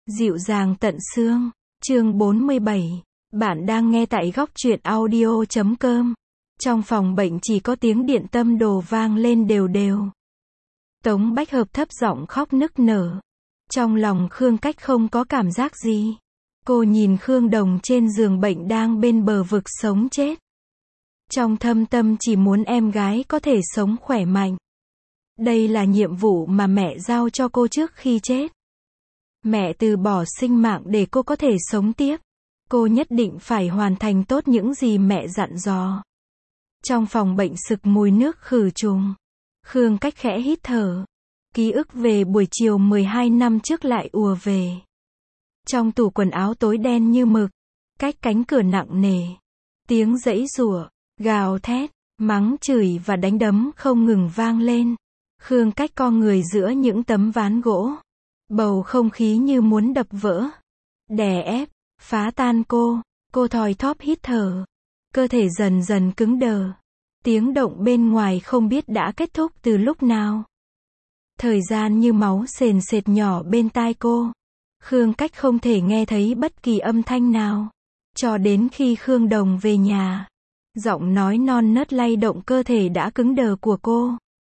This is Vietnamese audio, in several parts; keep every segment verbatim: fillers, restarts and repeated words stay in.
Dịu dàng tận xương. Chương bốn mươi bảy. Bạn đang nghe tại góc truyện audio chấm com. Trong phòng bệnh chỉ có tiếng điện tâm đồ vang lên đều đều. Tống Bách Hợp thấp giọng khóc nức nở. Trong lòng Khương Cách không có cảm giác gì. Cô nhìn Khương Đồng trên giường bệnh đang bên bờ vực sống chết. Trong thâm tâm chỉ muốn em gái có thể sống khỏe mạnh. Đây là nhiệm vụ mà mẹ giao cho cô trước khi chết. Mẹ từ bỏ sinh mạng để cô có thể sống tiếp. Cô nhất định phải hoàn thành tốt những gì mẹ dặn dò. Trong phòng bệnh sực mùi nước khử trùng. Khương Cách khẽ hít thở. Ký ức về buổi chiều mười hai năm trước lại ùa về. Trong tủ quần áo tối đen như mực. Cách cánh cửa nặng nề. Tiếng giãy giụa, gào thét, mắng chửi và đánh đấm không ngừng vang lên. Khương Cách co người giữa những tấm ván gỗ. Bầu không khí như muốn đập vỡ. Đè ép, phá tan cô. Cô thoi thóp hít thở. Cơ thể dần dần cứng đờ. Tiếng động bên ngoài không biết đã kết thúc từ lúc nào. Thời gian như máu sền sệt nhỏ bên tai cô. Khương Cách không thể nghe thấy bất kỳ âm thanh nào. Cho đến khi Khương Đồng về nhà. Giọng nói non nớt lay động cơ thể đã cứng đờ của cô.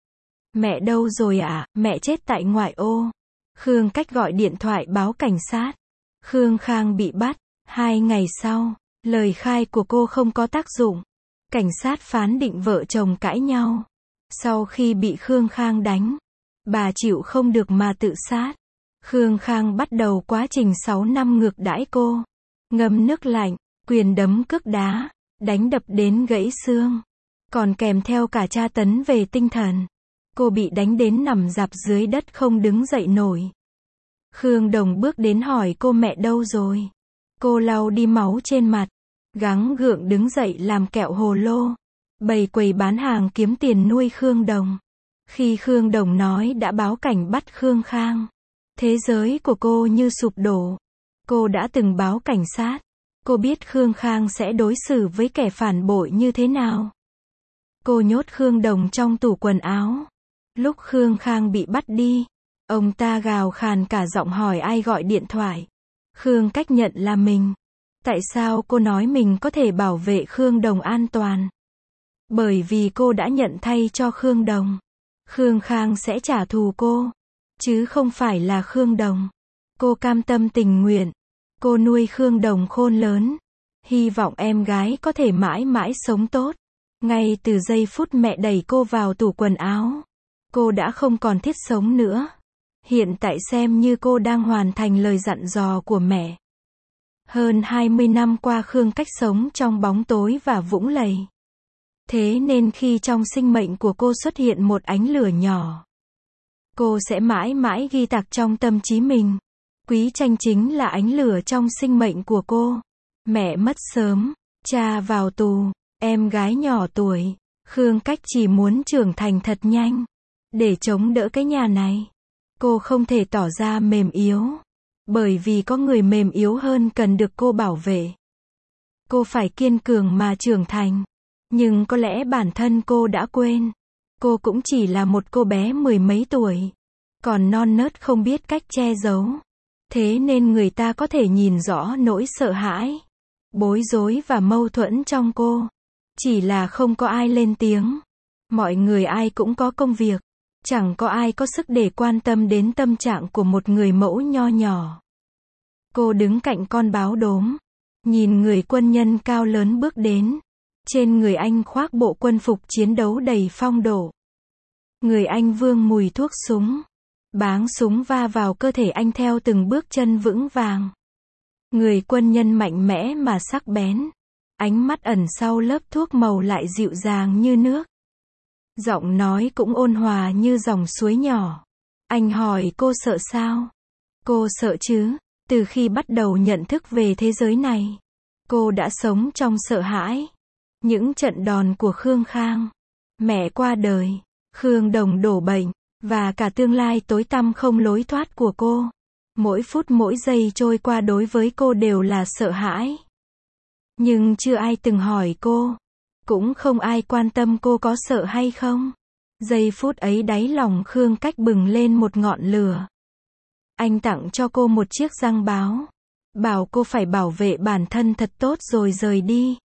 Mẹ đâu rồi ạ? À? Mẹ chết tại ngoại ô. Khương Cách gọi điện thoại báo cảnh sát. Khương Khang bị bắt. Hai ngày sau, lời khai của cô không có tác dụng. Cảnh sát phán định vợ chồng cãi nhau. Sau khi bị Khương Khang đánh, bà chịu không được mà tự sát. Khương Khang bắt đầu quá trình sáu năm ngược đãi cô. Ngâm nước lạnh, quyền đấm cước đá, đánh đập đến gãy xương. Còn kèm theo cả tra tấn về tinh thần. Cô bị đánh đến nằm rạp dưới đất không đứng dậy nổi. Khương Đồng bước đến hỏi cô mẹ đâu rồi. Cô lau đi máu trên mặt. Gắng gượng đứng dậy làm kẹo hồ lô. Bày quầy bán hàng kiếm tiền nuôi Khương Đồng. Khi Khương Đồng nói đã báo cảnh bắt Khương Khang. Thế giới của cô như sụp đổ. Cô đã từng báo cảnh sát. Cô biết Khương Khang sẽ đối xử với kẻ phản bội như thế nào. Cô nhốt Khương Đồng trong tủ quần áo. Lúc Khương Khang bị bắt đi, ông ta gào khàn cả giọng hỏi ai gọi điện thoại. Khương Cách nhận là mình. Tại sao cô nói mình có thể bảo vệ Khương Đồng an toàn? Bởi vì cô đã nhận thay cho Khương Đồng. Khương Khang sẽ trả thù cô, chứ không phải là Khương Đồng. Cô cam tâm tình nguyện. Cô nuôi Khương Đồng khôn lớn. Hy vọng em gái có thể mãi mãi sống tốt. Ngay từ giây phút mẹ đẩy cô vào tủ quần áo, cô đã không còn thiết sống nữa. Hiện tại xem như cô đang hoàn thành lời dặn dò của mẹ. Hơn hai mươi năm qua Khương Cách sống trong bóng tối và vũng lầy. Thế nên khi trong sinh mệnh của cô xuất hiện một ánh lửa nhỏ, cô sẽ mãi mãi ghi tạc trong tâm trí mình. Quý Tranh chính là ánh lửa trong sinh mệnh của cô. Mẹ mất sớm, cha vào tù, em gái nhỏ tuổi. Khương Cách chỉ muốn trưởng thành thật nhanh. Để chống đỡ cái nhà này. Cô không thể tỏ ra mềm yếu. Bởi vì có người mềm yếu hơn cần được cô bảo vệ. Cô phải kiên cường mà trưởng thành. Nhưng có lẽ bản thân cô đã quên. Cô cũng chỉ là một cô bé mười mấy tuổi. Còn non nớt không biết cách che giấu. Thế nên người ta có thể nhìn rõ nỗi sợ hãi, bối rối và mâu thuẫn trong cô. Chỉ là không có ai lên tiếng. Mọi người ai cũng có công việc. Chẳng có ai có sức để quan tâm đến tâm trạng của một người mẫu nho nhỏ. Cô đứng cạnh con báo đốm. Nhìn người quân nhân cao lớn bước đến. Trên người anh khoác bộ quân phục chiến đấu đầy phong độ. Người anh vương mùi thuốc súng. Báng súng va vào cơ thể anh theo từng bước chân vững vàng. Người quân nhân mạnh mẽ mà sắc bén. Ánh mắt ẩn sau lớp thuốc màu lại dịu dàng như nước. Giọng nói cũng ôn hòa như dòng suối nhỏ. Anh hỏi cô sợ sao? Cô sợ chứ? Từ khi bắt đầu nhận thức về thế giới này, cô đã sống trong sợ hãi. Những trận đòn của Khương Khang, mẹ qua đời, Khương Đồng đổ bệnh, và cả tương lai tối tăm không lối thoát của cô. Mỗi phút mỗi giây trôi qua đối với cô đều là sợ hãi. Nhưng chưa ai từng hỏi cô. Cũng không ai quan tâm cô có sợ hay không. Giây phút ấy đáy lòng Khương Cách bừng lên một ngọn lửa. Anh tặng cho cô một chiếc răng báo. Bảo cô phải bảo vệ bản thân thật tốt rồi rời đi.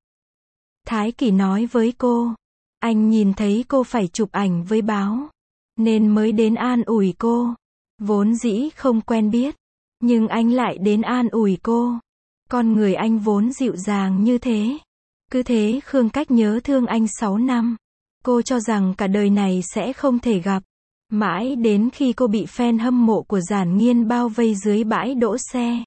Thái Kỳ nói với cô. Anh nhìn thấy cô phải chụp ảnh với báo. Nên mới đến an ủi cô. Vốn dĩ không quen biết. Nhưng anh lại đến an ủi cô. Con người anh vốn dịu dàng như thế. Cứ thế Khương Cách nhớ thương anh sáu năm. Cô cho rằng cả đời này sẽ không thể gặp. Mãi đến khi cô bị fan hâm mộ của Giản Nghiên bao vây dưới bãi đỗ xe.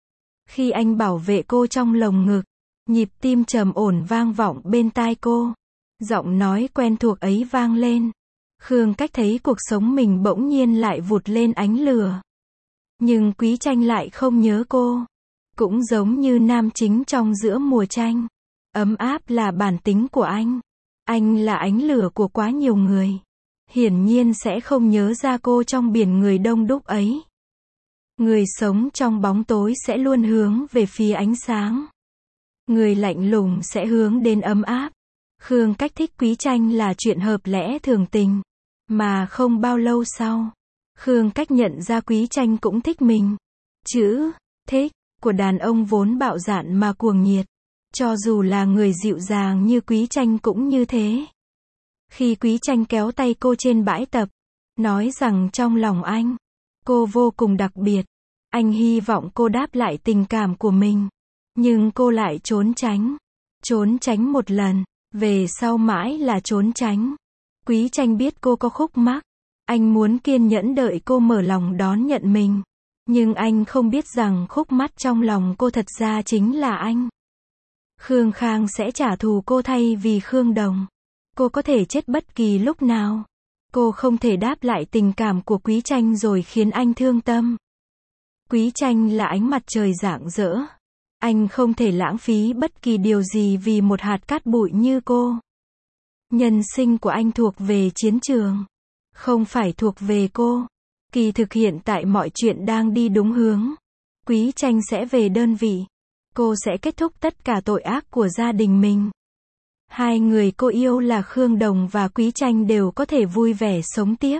Khi anh bảo vệ cô trong lồng ngực, nhịp tim trầm ổn vang vọng bên tai cô. Giọng nói quen thuộc ấy vang lên. Khương Cách thấy cuộc sống mình bỗng nhiên lại vụt lên ánh lửa. Nhưng Quý Tranh lại không nhớ cô. Cũng giống như nam chính trong Giữa mùa tranh. Ấm áp là bản tính của anh. Anh là ánh lửa của quá nhiều người. Hiển nhiên sẽ không nhớ ra cô trong biển người đông đúc ấy. Người sống trong bóng tối sẽ luôn hướng về phía ánh sáng. Người lạnh lùng sẽ hướng đến ấm áp. Khương Cách thích Quý Tranh là chuyện hợp lẽ thường tình. Mà không bao lâu sau, Khương Cách nhận ra Quý Tranh cũng thích mình. Chữ thích của đàn ông vốn bạo dạn mà cuồng nhiệt. Cho dù là người dịu dàng như Quý Tranh cũng như thế. Khi Quý Tranh kéo tay cô trên bãi tập, nói rằng trong lòng anh, cô vô cùng đặc biệt. Anh hy vọng cô đáp lại tình cảm của mình. Nhưng cô lại trốn tránh. Trốn tránh một lần, về sau mãi là trốn tránh. Quý Tranh biết cô có khúc mắc. Anh muốn kiên nhẫn đợi cô mở lòng đón nhận mình. Nhưng anh không biết rằng khúc mắc trong lòng cô thật ra chính là anh. Khương Khang sẽ trả thù cô thay vì Khương Đồng. Cô có thể chết bất kỳ lúc nào. Cô không thể đáp lại tình cảm của Quý Tranh rồi khiến anh thương tâm. Quý Tranh là ánh mặt trời rạng rỡ. Anh không thể lãng phí bất kỳ điều gì vì một hạt cát bụi như cô. Nhân sinh của anh thuộc về chiến trường. Không phải thuộc về cô. Kỳ thực hiện tại mọi chuyện đang đi đúng hướng. Quý Tranh sẽ về đơn vị. Cô sẽ kết thúc tất cả tội ác của gia đình mình. Hai người cô yêu là Khương Đồng và Quý Tranh đều có thể vui vẻ sống tiếp.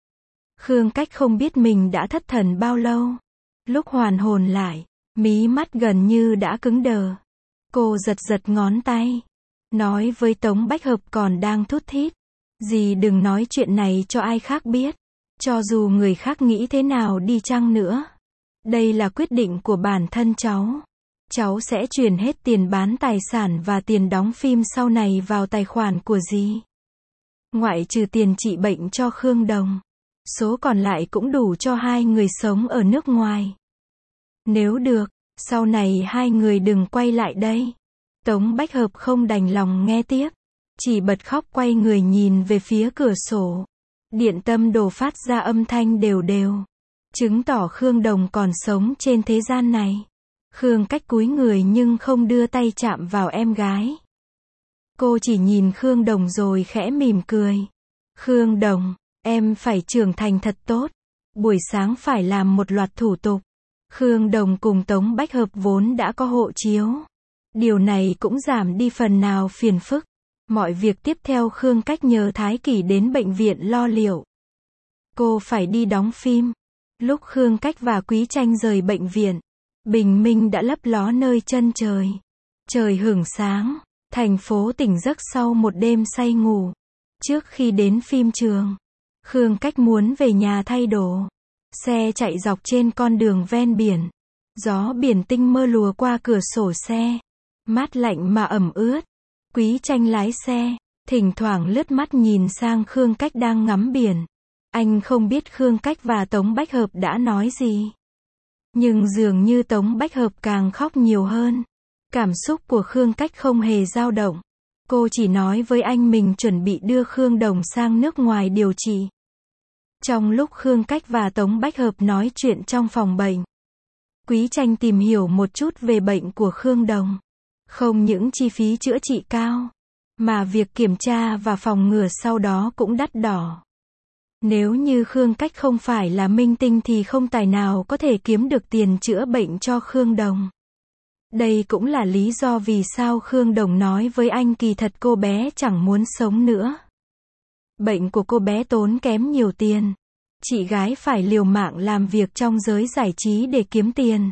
Khương Cách không biết mình đã thất thần bao lâu. Lúc hoàn hồn lại, mí mắt gần như đã cứng đờ. Cô giật giật ngón tay. Nói với Tống Bách Hợp còn đang thút thít. Dì đừng nói chuyện này cho ai khác biết. Cho dù người khác nghĩ thế nào đi chăng nữa. Đây là quyết định của bản thân cháu. Cháu sẽ chuyển hết tiền bán tài sản và tiền đóng phim sau này vào tài khoản của dì. Ngoại trừ tiền trị bệnh cho Khương Đồng. Số còn lại cũng đủ cho hai người sống ở nước ngoài. Nếu được, sau này hai người đừng quay lại đây. Tống Bách Hợp không đành lòng nghe tiếp. Chỉ bật khóc quay người nhìn về phía cửa sổ. Điện tâm đồ phát ra âm thanh đều đều. Chứng tỏ Khương Đồng còn sống trên thế gian này. Khương Cách cúi người nhưng không đưa tay chạm vào em gái. Cô chỉ nhìn Khương Đồng rồi khẽ mỉm cười. Khương Đồng, em phải trưởng thành thật tốt. Buổi sáng phải làm một loạt thủ tục. Khương Đồng cùng Tống Bách Hợp vốn đã có hộ chiếu. Điều này cũng giảm đi phần nào phiền phức. Mọi việc tiếp theo Khương Cách nhờ Thái Kỳ đến bệnh viện lo liệu. Cô phải đi đóng phim. Lúc Khương Cách và Quý Tranh rời bệnh viện, bình minh đã lấp ló nơi chân trời. Trời hửng sáng, thành phố tỉnh giấc sau một đêm say ngủ. Trước khi đến phim trường, Khương Cách muốn về nhà thay đồ. Xe chạy dọc trên con đường ven biển. Gió biển tinh mơ lùa qua cửa sổ xe. Mát lạnh mà ẩm ướt. Quý Tranh lái xe, thỉnh thoảng lướt mắt nhìn sang Khương Cách đang ngắm biển. Anh không biết Khương Cách và Tống Bách Hợp đã nói gì. Nhưng dường như Tống Bách Hợp càng khóc nhiều hơn. Cảm xúc của Khương Cách không hề dao động. Cô chỉ nói với anh mình chuẩn bị đưa Khương Đồng sang nước ngoài điều trị. Trong lúc Khương Cách và Tống Bách Hợp nói chuyện trong phòng bệnh, Quý Tranh tìm hiểu một chút về bệnh của Khương Đồng. Không những chi phí chữa trị cao, mà việc kiểm tra và phòng ngừa sau đó cũng đắt đỏ. Nếu như Khương Cách không phải là minh tinh thì không tài nào có thể kiếm được tiền chữa bệnh cho Khương Đồng. Đây cũng là lý do vì sao Khương Đồng nói với anh kỳ thật cô bé chẳng muốn sống nữa. Bệnh của cô bé tốn kém nhiều tiền. chị gái phải liều mạng làm việc trong giới giải trí để kiếm tiền.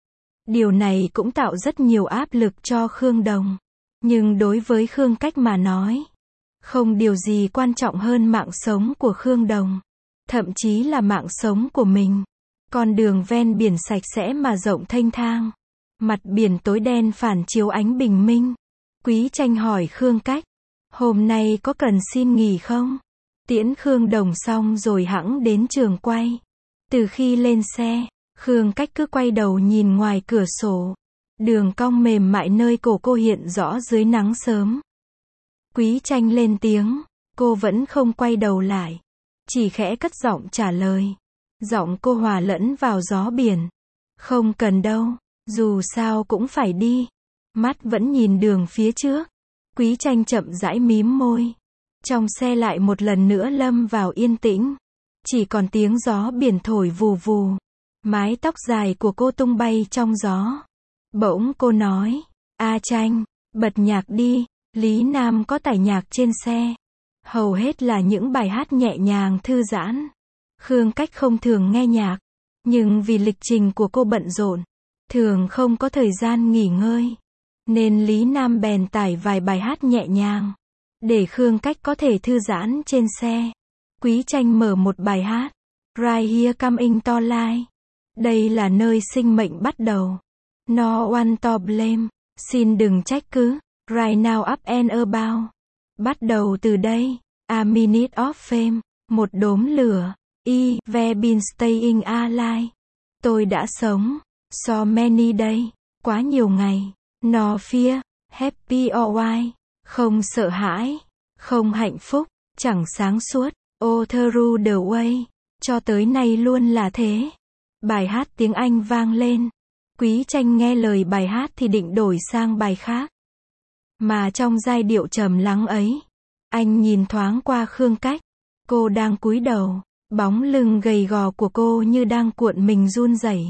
Điều này cũng tạo rất nhiều áp lực cho Khương Đồng. Nhưng đối với Khương Cách mà nói, không điều gì quan trọng hơn mạng sống của Khương Đồng. Thậm chí là mạng sống của mình. Con đường ven biển sạch sẽ mà rộng thênh thang. Mặt biển tối đen phản chiếu ánh bình minh. Quý Tranh hỏi Khương Cách, hôm nay có cần xin nghỉ không? Tiễn Khương Đồng xong rồi hẵng đến trường quay. Từ khi lên xe, Khương Cách cứ quay đầu nhìn ngoài cửa sổ. Đường cong mềm mại nơi cổ cô hiện rõ dưới nắng sớm. Quý Tranh lên tiếng, cô vẫn không quay đầu lại. Chỉ khẽ cất giọng trả lời. Giọng cô hòa lẫn vào gió biển. Không cần đâu, dù sao cũng phải đi. Mắt vẫn nhìn đường phía trước. Quý Tranh chậm rãi mím môi. Trong xe lại một lần nữa lâm vào yên tĩnh. Chỉ còn tiếng gió biển thổi vù vù. Mái tóc dài của cô tung bay trong gió. Bỗng cô nói, A Tranh, bật nhạc đi. Lý Nam có tải nhạc trên xe. Hầu hết là những bài hát nhẹ nhàng thư giãn. Khương Cách không thường nghe nhạc. Nhưng vì lịch trình của cô bận rộn, thường không có thời gian nghỉ ngơi. Nên Lý Nam bèn tải vài bài hát nhẹ nhàng. Để Khương Cách có thể thư giãn trên xe. Quý Tranh mở một bài hát. Right Here Coming to Life. Đây là nơi sinh mệnh bắt đầu. No one to blame. Xin đừng trách cứ. Right now up and about. Bắt đầu từ đây. A minute of fame. Một đốm lửa. E. Ve been staying alive. Tôi đã sống. So many day. Quá nhiều ngày. No fear. Happy or why. Không sợ hãi. Không hạnh phúc. Chẳng sáng suốt. All through the way. Cho tới nay luôn là thế. Bài hát tiếng Anh vang lên. Quý Tranh nghe lời bài hát thì định đổi sang bài khác. Mà trong giai điệu trầm lắng ấy, anh nhìn thoáng qua Khương Cách. Cô đang cúi đầu. Bóng lưng gầy gò của cô như đang cuộn mình run rẩy.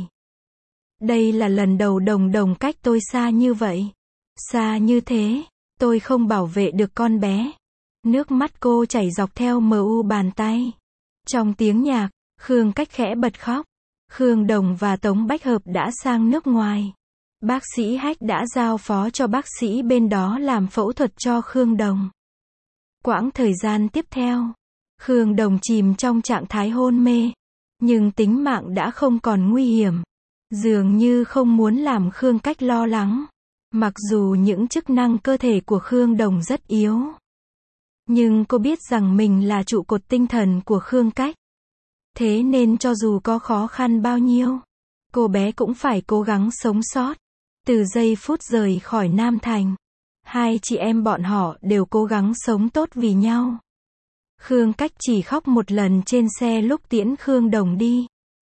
Đây là lần đầu Đồng Đồng cách tôi xa như vậy. Xa như thế, tôi không bảo vệ được con bé. Nước mắt cô chảy dọc theo mờ u bàn tay. Trong tiếng nhạc, Khương Cách khẽ bật khóc. Khương Đồng và Tống Bách Hợp đã sang nước ngoài. Bác sĩ Hách đã giao phó cho bác sĩ bên đó làm phẫu thuật cho Khương Đồng. Quãng thời gian tiếp theo, Khương Đồng chìm trong trạng thái hôn mê. Nhưng tính mạng đã không còn nguy hiểm. Dường như không muốn làm Khương Cách lo lắng. Mặc dù những chức năng cơ thể của Khương Đồng rất yếu. Nhưng cô biết rằng mình là trụ cột tinh thần của Khương Cách. Thế nên cho dù có khó khăn bao nhiêu, cô bé cũng phải cố gắng sống sót. Từ giây phút rời khỏi Nam Thành, hai chị em bọn họ đều cố gắng sống tốt vì nhau. Khương Cách chỉ khóc một lần trên xe lúc tiễn Khương Đồng đi.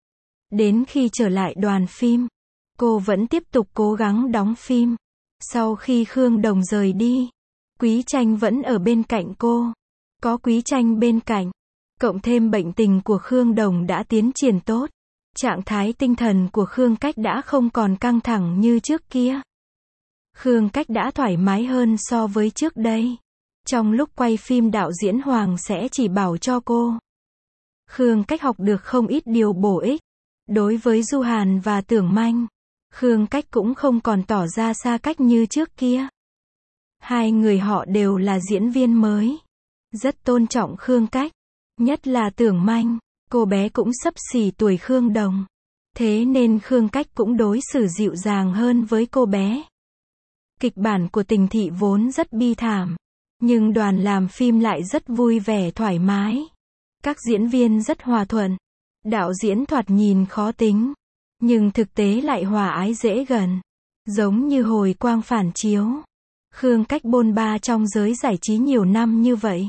Đến khi trở lại đoàn phim, cô vẫn tiếp tục cố gắng đóng phim. Sau khi Khương Đồng rời đi, Quý Tranh vẫn ở bên cạnh cô. Có Quý Tranh bên cạnh, cộng thêm bệnh tình của Khương Đồng đã tiến triển tốt. Trạng thái tinh thần của Khương Cách đã không còn căng thẳng như trước kia. Khương Cách đã thoải mái hơn so với trước đây. Trong lúc quay phim đạo diễn Hoàng sẽ chỉ bảo cho cô. Khương Cách học được không ít điều bổ ích. Đối với Du Hàn và Tưởng Manh, Khương Cách cũng không còn tỏ ra xa cách như trước kia. Hai người họ đều là diễn viên mới. Rất tôn trọng Khương Cách. Nhất là Tưởng Manh, cô bé cũng xấp xỉ tuổi Khương Đồng. Thế nên Khương Cách cũng đối xử dịu dàng hơn với cô bé. Kịch bản của Tình Thị vốn rất bi thảm. Nhưng đoàn làm phim lại rất vui vẻ thoải mái. Các diễn viên rất hòa thuận. Đạo diễn thoạt nhìn khó tính. Nhưng thực tế lại hòa ái dễ gần. Giống như hồi quang phản chiếu. Khương Cách bôn ba trong giới giải trí nhiều năm như vậy.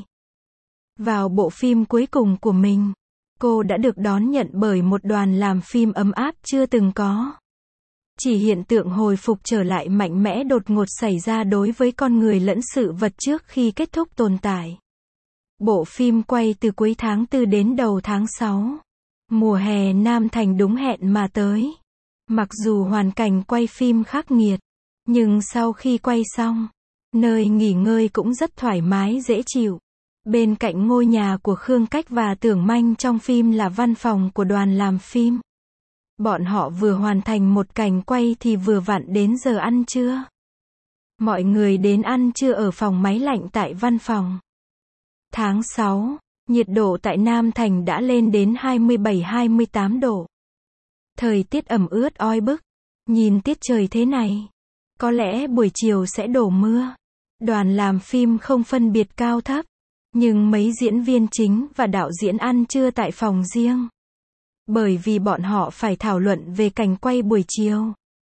Vào bộ phim cuối cùng của mình, cô đã được đón nhận bởi một đoàn làm phim ấm áp chưa từng có. Chỉ hiện tượng hồi phục trở lại mạnh mẽ đột ngột xảy ra đối với con người lẫn sự vật trước khi kết thúc tồn tại. Bộ phim quay từ cuối tháng tư đến đầu tháng sáu. Mùa hè Nam Thành đúng hẹn mà tới. Mặc dù hoàn cảnh quay phim khắc nghiệt, nhưng sau khi quay xong, nơi nghỉ ngơi cũng rất thoải mái dễ chịu. Bên cạnh ngôi nhà của Khương Cách và Tưởng Manh trong phim là văn phòng của đoàn làm phim. Bọn họ vừa hoàn thành một cảnh quay thì vừa vặn đến giờ ăn trưa. Mọi người đến ăn trưa ở phòng máy lạnh tại văn phòng. Tháng sáu, nhiệt độ tại Nam Thành đã lên đến hai mươi bảy hai mươi tám độ. Thời tiết ẩm ướt oi bức. Nhìn tiết trời thế này, có lẽ buổi chiều sẽ đổ mưa. Đoàn làm phim không phân biệt cao thấp, nhưng mấy diễn viên chính và đạo diễn ăn trưa tại phòng riêng. Bởi vì bọn họ phải thảo luận về cảnh quay buổi chiều.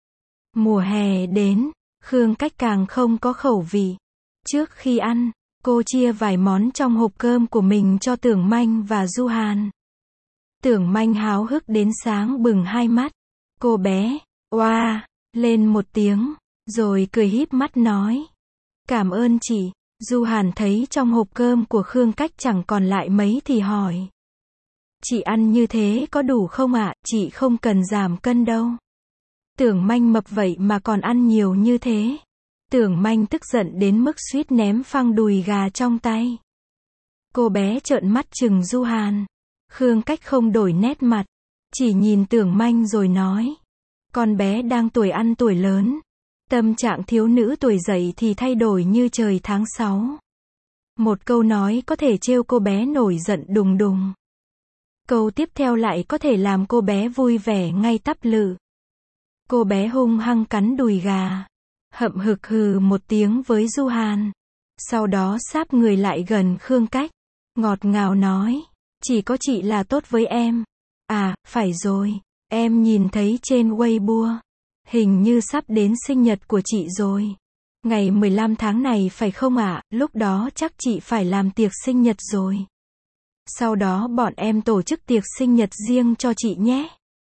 Mùa hè đến, Khương Cách càng không có khẩu vị. Trước khi ăn, cô chia vài món trong hộp cơm của mình cho Tưởng Manh và Du Hàn. Tưởng Manh háo hức đến sáng bừng hai mắt. Cô bé, oa, lên một tiếng, rồi cười híp mắt nói. Cảm ơn chị. Du Hàn thấy trong hộp cơm của Khương Cách chẳng còn lại mấy thì hỏi. Chị ăn như thế có đủ không ạ? Chị không cần giảm cân đâu. Tưởng Manh mập vậy mà còn ăn nhiều như thế. Tưởng Manh tức giận đến mức suýt ném phăng đùi gà trong tay. Cô bé trợn mắt trừng Du Hàn. Khương Cách không đổi nét mặt, chỉ nhìn Tưởng Manh rồi nói. Con bé đang tuổi ăn tuổi lớn. Tâm trạng thiếu nữ tuổi dậy thì thay đổi như trời tháng sáu. Một câu nói có thể trêu cô bé nổi giận đùng đùng. Câu tiếp theo lại có thể làm cô bé vui vẻ ngay tắp lự. Cô bé hung hăng cắn đùi gà, hậm hực hừ một tiếng với Du Hàn. Sau đó sáp người lại gần Khương Cách, ngọt ngào nói, chỉ có chị là tốt với em. À, phải rồi, em nhìn thấy trên Weibo, hình như sắp đến sinh nhật của chị rồi. Ngày mười lăm tháng này phải không ạ? Lúc đó chắc chị phải làm tiệc sinh nhật rồi. Sau đó bọn em tổ chức tiệc sinh nhật riêng cho chị nhé.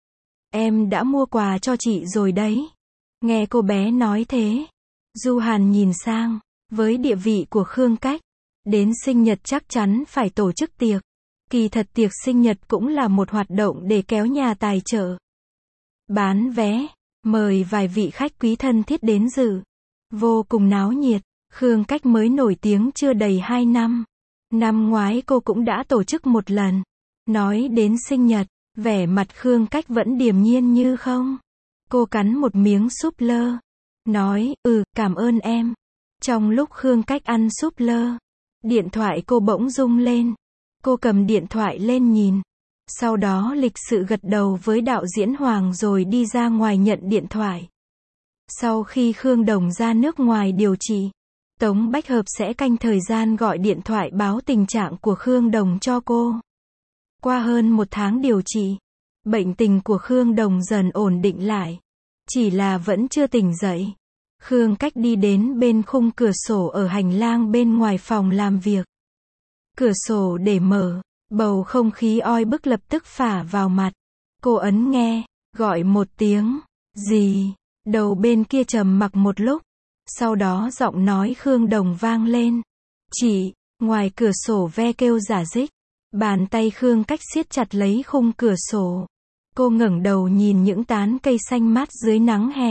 Em đã mua quà cho chị rồi đấy. Nghe cô bé nói thế, Du Hàn nhìn sang, với địa vị của Khương Cách, đến sinh nhật chắc chắn phải tổ chức tiệc. Kỳ thật tiệc sinh nhật cũng là một hoạt động để kéo nhà tài trợ, bán vé, mời vài vị khách quý thân thiết đến dự. Vô cùng náo nhiệt. Khương Cách mới nổi tiếng chưa đầy hai năm. Năm ngoái cô cũng đã tổ chức một lần. Nói đến sinh nhật, vẻ mặt Khương Cách vẫn điềm nhiên như không. Cô cắn một miếng súp lơ, nói, ừ, cảm ơn em. Trong lúc Khương Cách ăn súp lơ, điện thoại cô bỗng rung lên. Cô cầm điện thoại lên nhìn. Sau đó lịch sự gật đầu với đạo diễn Hoàng rồi đi ra ngoài nhận điện thoại. Sau khi Khương Đồng ra nước ngoài điều trị, Tống Bách Hợp sẽ canh thời gian gọi điện thoại báo tình trạng của Khương Đồng cho cô. Qua hơn một tháng điều trị, bệnh tình của Khương Đồng dần ổn định lại. Chỉ là vẫn chưa tỉnh dậy. Khương Cách đi đến bên khung cửa sổ ở hành lang bên ngoài phòng làm việc. Cửa sổ để mở, bầu không khí oi bức lập tức phả vào mặt. Cô ấn nghe, gọi một tiếng, gì? Đầu bên kia trầm mặc một lúc. Sau đó giọng nói Khương Đồng vang lên. Chị, ngoài cửa sổ ve kêu giả dích. Bàn tay Khương Cách siết chặt lấy khung cửa sổ. Cô ngẩng đầu nhìn những tán cây xanh mát dưới nắng hè.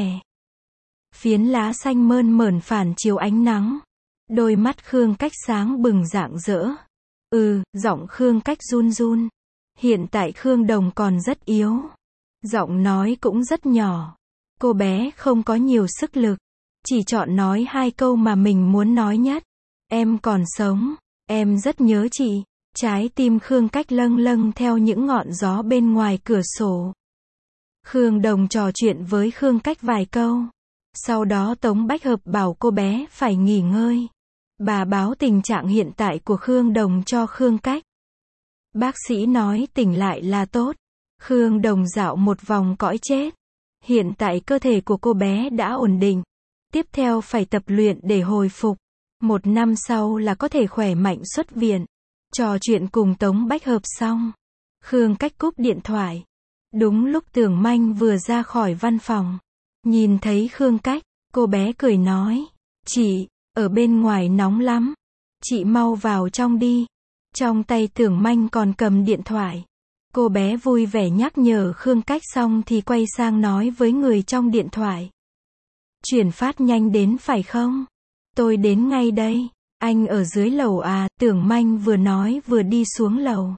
Phiến lá xanh mơn mởn phản chiếu ánh nắng. Đôi mắt Khương Cách sáng bừng rạng rỡ. Ừ, giọng Khương Cách run run. Hiện tại Khương Đồng còn rất yếu. Giọng nói cũng rất nhỏ. Cô bé không có nhiều sức lực. Chỉ chọn nói hai câu mà mình muốn nói nhất. Em còn sống. Em rất nhớ chị. Trái tim Khương Cách lâng lâng theo những ngọn gió bên ngoài cửa sổ. Khương Đồng trò chuyện với Khương Cách vài câu. Sau đó Tống Bách Hợp bảo cô bé phải nghỉ ngơi. Bà báo tình trạng hiện tại của Khương Đồng cho Khương Cách. Bác sĩ nói tỉnh lại là tốt. Khương Đồng dạo một vòng cõi chết. Hiện tại cơ thể của cô bé đã ổn định. Tiếp theo phải tập luyện để hồi phục. Một năm sau là có thể khỏe mạnh xuất viện. Trò chuyện cùng Tống Bách Hợp xong, Khương Cách cúp điện thoại. Đúng lúc Tưởng Manh vừa ra khỏi văn phòng. Nhìn thấy Khương Cách, cô bé cười nói. Chị, ở bên ngoài nóng lắm. Chị mau vào trong đi. Trong tay Tưởng Manh còn cầm điện thoại. Cô bé vui vẻ nhắc nhở Khương Cách xong thì quay sang nói với người trong điện thoại. Chuyển phát nhanh đến phải không? Tôi đến ngay đây. Anh ở dưới lầu à, Tưởng Manh vừa nói vừa đi xuống lầu.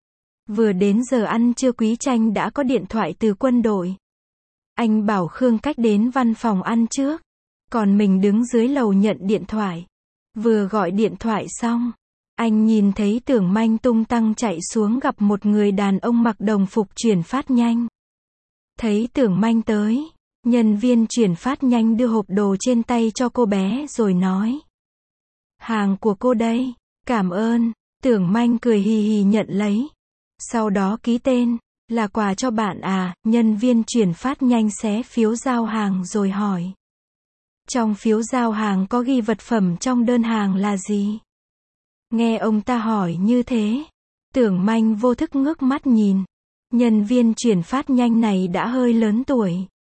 Vừa đến giờ ăn trưa Quý Tranh đã có điện thoại từ quân đội. Anh bảo Khương Cách đến văn phòng ăn trước. Còn mình đứng dưới lầu nhận điện thoại. Vừa gọi điện thoại xong, anh nhìn thấy Tưởng Manh tung tăng chạy xuống gặp một người đàn ông mặc đồng phục chuyển phát nhanh. Thấy Tưởng Manh tới, nhân viên chuyển phát nhanh đưa hộp đồ trên tay cho cô bé rồi nói. Hàng của cô đây, cảm ơn. Tưởng Manh cười hì hì nhận lấy. Sau đó ký tên, là quà cho bạn à, nhân viên chuyển phát nhanh xé phiếu giao hàng rồi hỏi. Trong phiếu giao hàng có ghi vật phẩm trong đơn hàng là gì? Nghe ông ta hỏi như thế, Tưởng Manh vô thức ngước mắt nhìn. Nhân viên chuyển phát nhanh này đã hơi lớn tuổi.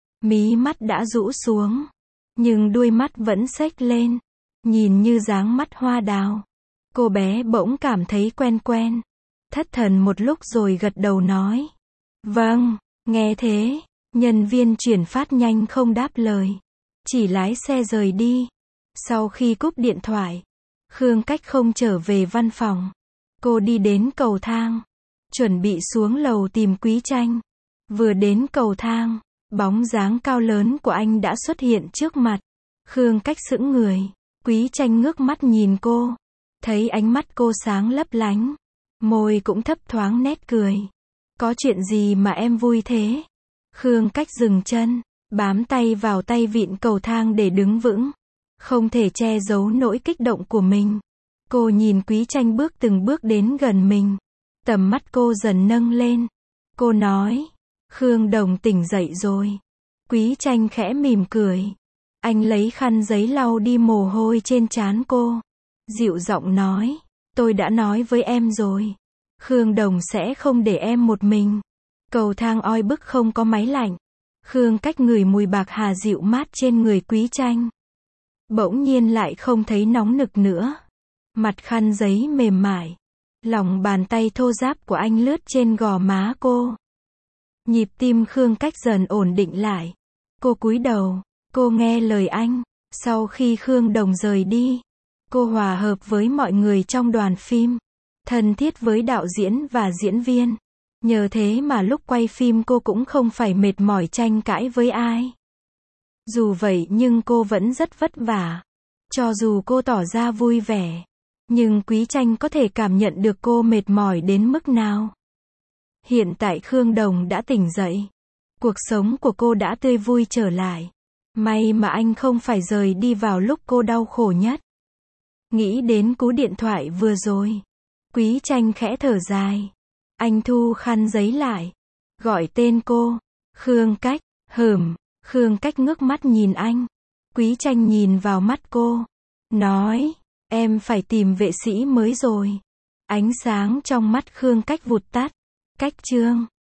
Mí mắt đã rũ xuống. Nhưng đuôi mắt vẫn xếch lên. Nhìn như dáng mắt hoa đào. Cô bé bỗng cảm thấy quen quen. Thất thần một lúc rồi gật đầu nói. Vâng, nghe thế, nhân viên chuyển phát nhanh không đáp lời. Chỉ lái xe rời đi. Sau khi cúp điện thoại, Khương Cách không trở về văn phòng. Cô đi đến cầu thang. Chuẩn bị xuống lầu tìm Quý Tranh. Vừa đến cầu thang, bóng dáng cao lớn của anh đã xuất hiện trước mặt. Khương Cách sững người. Quý Tranh ngước mắt nhìn cô. Thấy ánh mắt cô sáng lấp lánh. Môi cũng thấp thoáng nét cười. Có chuyện gì mà em vui thế? Khương Cách dừng chân, bám tay vào tay vịn cầu thang để đứng vững. Không thể che giấu nỗi kích động của mình. Cô nhìn Quý Tranh bước từng bước đến gần mình. Tầm mắt cô dần nâng lên. Cô nói, Khương Đồng tỉnh dậy rồi. Quý Tranh khẽ mỉm cười. Anh lấy khăn giấy lau đi mồ hôi trên trán cô. Dịu giọng nói, tôi đã nói với em rồi. Khương Đồng sẽ không để em một mình. Cầu thang oi bức không có máy lạnh. Khương Cách ngửi mùi bạc hà dịu mát trên người Quý Tranh. Bỗng nhiên lại không thấy nóng nực nữa. Mặt khăn giấy mềm mại. Lòng bàn tay thô ráp của anh lướt trên gò má cô. Nhịp tim Khương Cách dần ổn định lại. Cô cúi đầu, cô nghe lời anh. Sau khi Khương Đồng rời đi, cô hòa hợp với mọi người trong đoàn phim. Thân thiết với đạo diễn và diễn viên. Nhờ thế mà lúc quay phim cô cũng không phải mệt mỏi tranh cãi với ai. Dù vậy nhưng cô vẫn rất vất vả. Cho dù cô tỏ ra vui vẻ, nhưng Quý Tranh có thể cảm nhận được cô mệt mỏi đến mức nào. Hiện tại Khương Đồng đã tỉnh dậy. Cuộc sống của cô đã tươi vui trở lại. May mà anh không phải rời đi vào lúc cô đau khổ nhất. Nghĩ đến cú điện thoại vừa rồi, Quý Tranh khẽ thở dài. Anh thu khăn giấy lại. Gọi tên cô. Khương Cách. Hửm. Khương Cách ngước mắt nhìn anh. Quý Tranh nhìn vào mắt cô. Nói. Em phải tìm vệ sĩ mới rồi. Ánh sáng trong mắt Khương Cách vụt tắt. Cách chương.